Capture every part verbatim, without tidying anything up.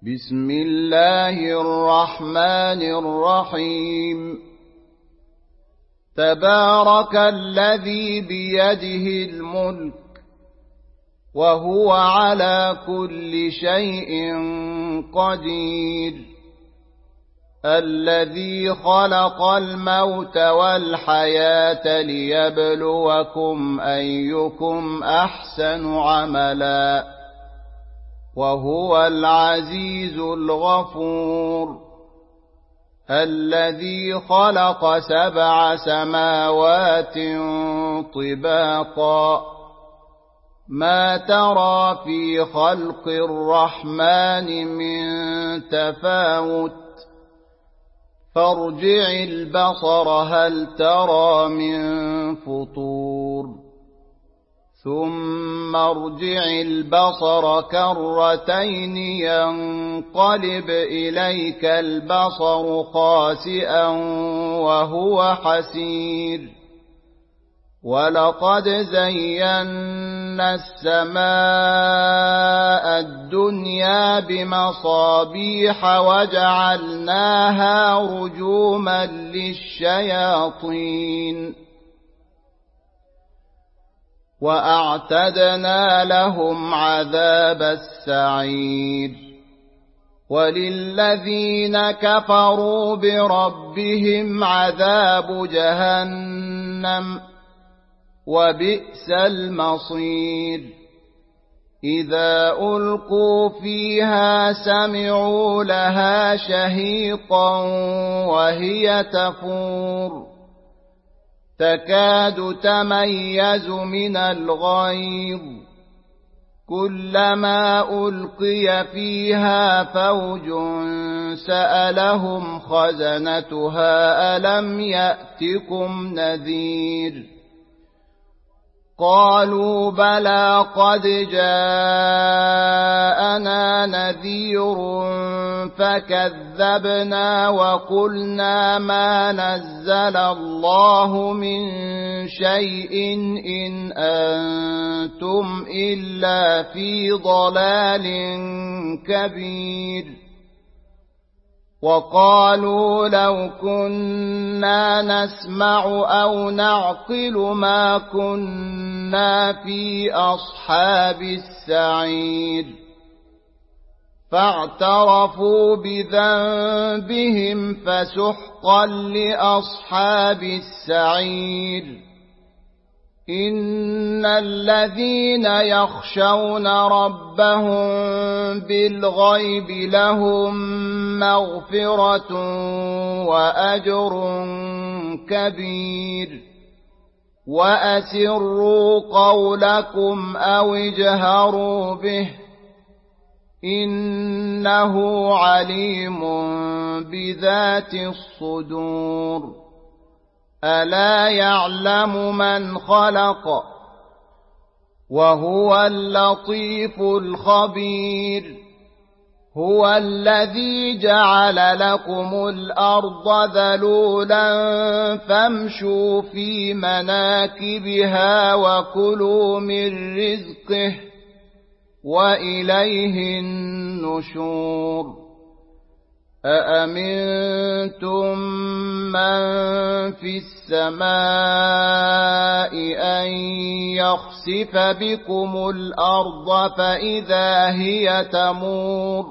بسم الله الرحمن الرحيم تبارك الذي بيده الملك وهو على كل شيء قدير الذي خلق الموت والحياة ليبلوكم أيكم أحسن عملا وهو العزيز الغفور الذي خلق سبع سماوات طباقا ما ترى في خلق الرحمن من تفاوت فارجع البصر هل ترى من فطور ثم ارجع البصر كرتين ينقلب إليك البصر خاسئا وهو حسير ولقد زينا السماء الدنيا بمصابيح وجعلناها رجوما للشياطين وأعتدنا لهم عذاب السعير وللذين كفروا بربهم عذاب جهنم وبئس المصير إذا ألقوا فيها سمعوا لها شهيقا وهي تفور تكاد تميز من الغيظ كلما ألقي فيها فوج سألهم خزنتها ألم يأتكم نذير قالوا بلى قد جاءنا نذير فكذبنا وقلنا ما نزل الله من شيء إن أنتم إلا في ضلال كبير وقالوا لو كنا نسمع أو نعقل ما كنا في أصحاب السعير فاعترفوا بذنبهم فسحقا لأصحاب السعير إن الذين يخشون ربهم بالغيب لهم مغفرة وأجر كبير وأسروا قولكم أو اجهروا به إنه عليم بذات الصدور ألا يعلم من خلق وهو اللطيف الخبير هو الذي جعل لكم الأرض ذلولا فامشوا في مناكبها وكلوا من رزقه وإليه النشور أأمنتم من في السماء أن يخسف بكم الأرض فإذا هي تمور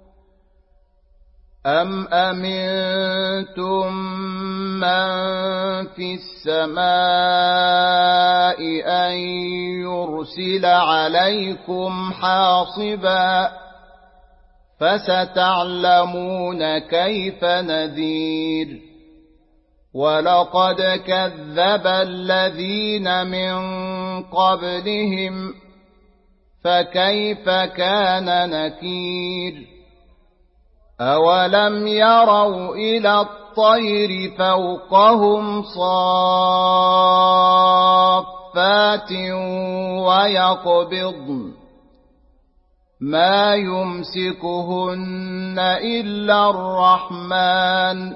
أم أمنتم من في السماء أن يرسل عليكم حاصبا فستعلمون كيف نذير ولقد كذب الذين من قبلهم فكيف كان نكير أولم يروا إلى الطير فوقهم صافات ويقبضن ما يمسكهن إلا الرحمن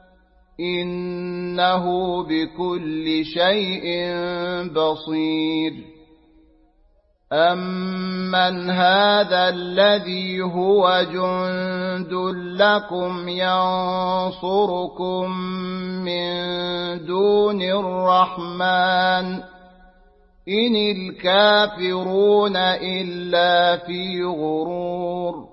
إنه بكل شيء بصير أَمَّنْ هَذَا الَّذِي هُوَ جُندٌ لَّكُمْ يَنصُرُكُم مِّن دُونِ الرَّحْمَٰنِ إِنِ الْكَافِرُونَ إِلَّا فِي غُرُورٍ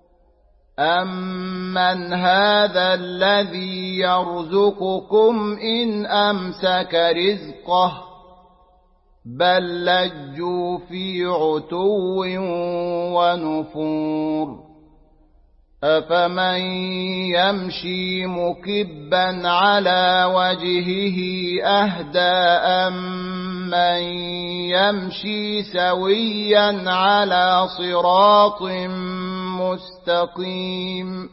أَمَّنْ هَذَا الَّذِي يَرْزُقُكُمْ إِنْ أَمْسَكَ رِزْقَهُ بَل لَّجُّوا فِي عُتُوٍّ وَنُفُورٍ أَفَمَن يَمْشِي مُكِبًّا عَلَى وَجْهِهِ أَهْدَىٰ أَمَّن يَمْشِي سَوِيًّا عَلَى صِرَاطٍ مُّسْتَقِيمٍ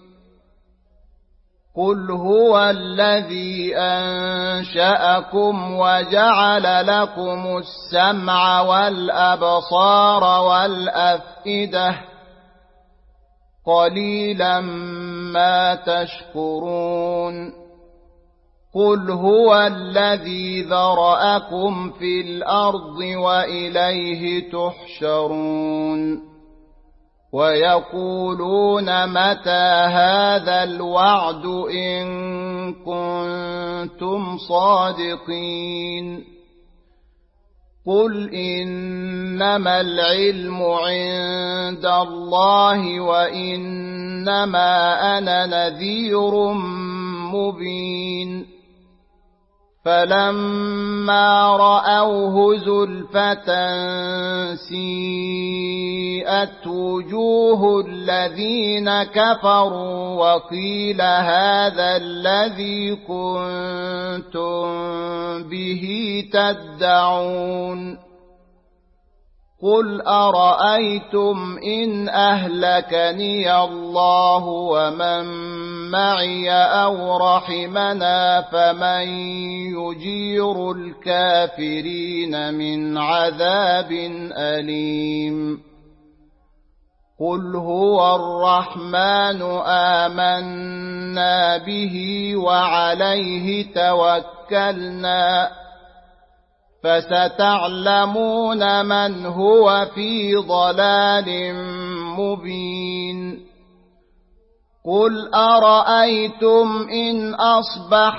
قُلْ هُوَ الَّذِي أَنشَأَكُمْ وَجَعَلَ لَكُمُ السَّمْعَ وَالْأَبْصَارَ وَالْأَفْئِدَةَ قَلِيلًا مَّا تَشْكُرُونَ قُلْ هُوَ الَّذِي ذَرَأَكُمْ فِي الْأَرْضِ وَإِلَيْهِ تُحْشَرُونَ وَيَقُولُونَ مَتَىٰ هَٰذَا الْوَعْدُ إِن كُنتُمْ صَادِقِينَ قُلْ إِنَّمَا الْعِلْمُ عِندَ اللَّهِ وَإِنَّمَا أَنَا نَذِيرٌ مُّبِينٌ فَلَمَّا رَأَوْهُ زُلْفَةً سِيئَتْ وُجُوهُ الَّذِينَ كَفَرُوا وَقِيلَ هَٰذَا الَّذِي كُنتُم بِهِ تَدَّعُونَ قُلْ أَرَأَيْتُمْ إِنْ أَهْلَكَنِيَ اللَّهُ وَمَن مَّعِيَ أَوْ رَحِمَنَا فَمَن يُجِيرُ الْكَافِرِينَ مِنْ عَذَابٍ أَلِيمٍ قُلْ هُوَ الرَّحْمَٰنُ آمَنَّا بِهِ وَعَلَيْهِ تَوَكَّلْنَا فَسَتَعْلَمُونَ مَنْ هُوَ فِي ضَلَالٍ مُّبِينٍ قُلْ أَرَأَيْتُمْ إِنْ أَصْبَحَ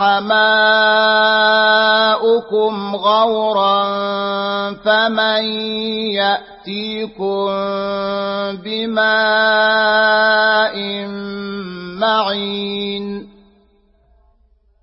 مَاؤُكُمْ غَوْرًا فَمَن يَأْتِيكُم بِمَاءٍ مَّعِينٍ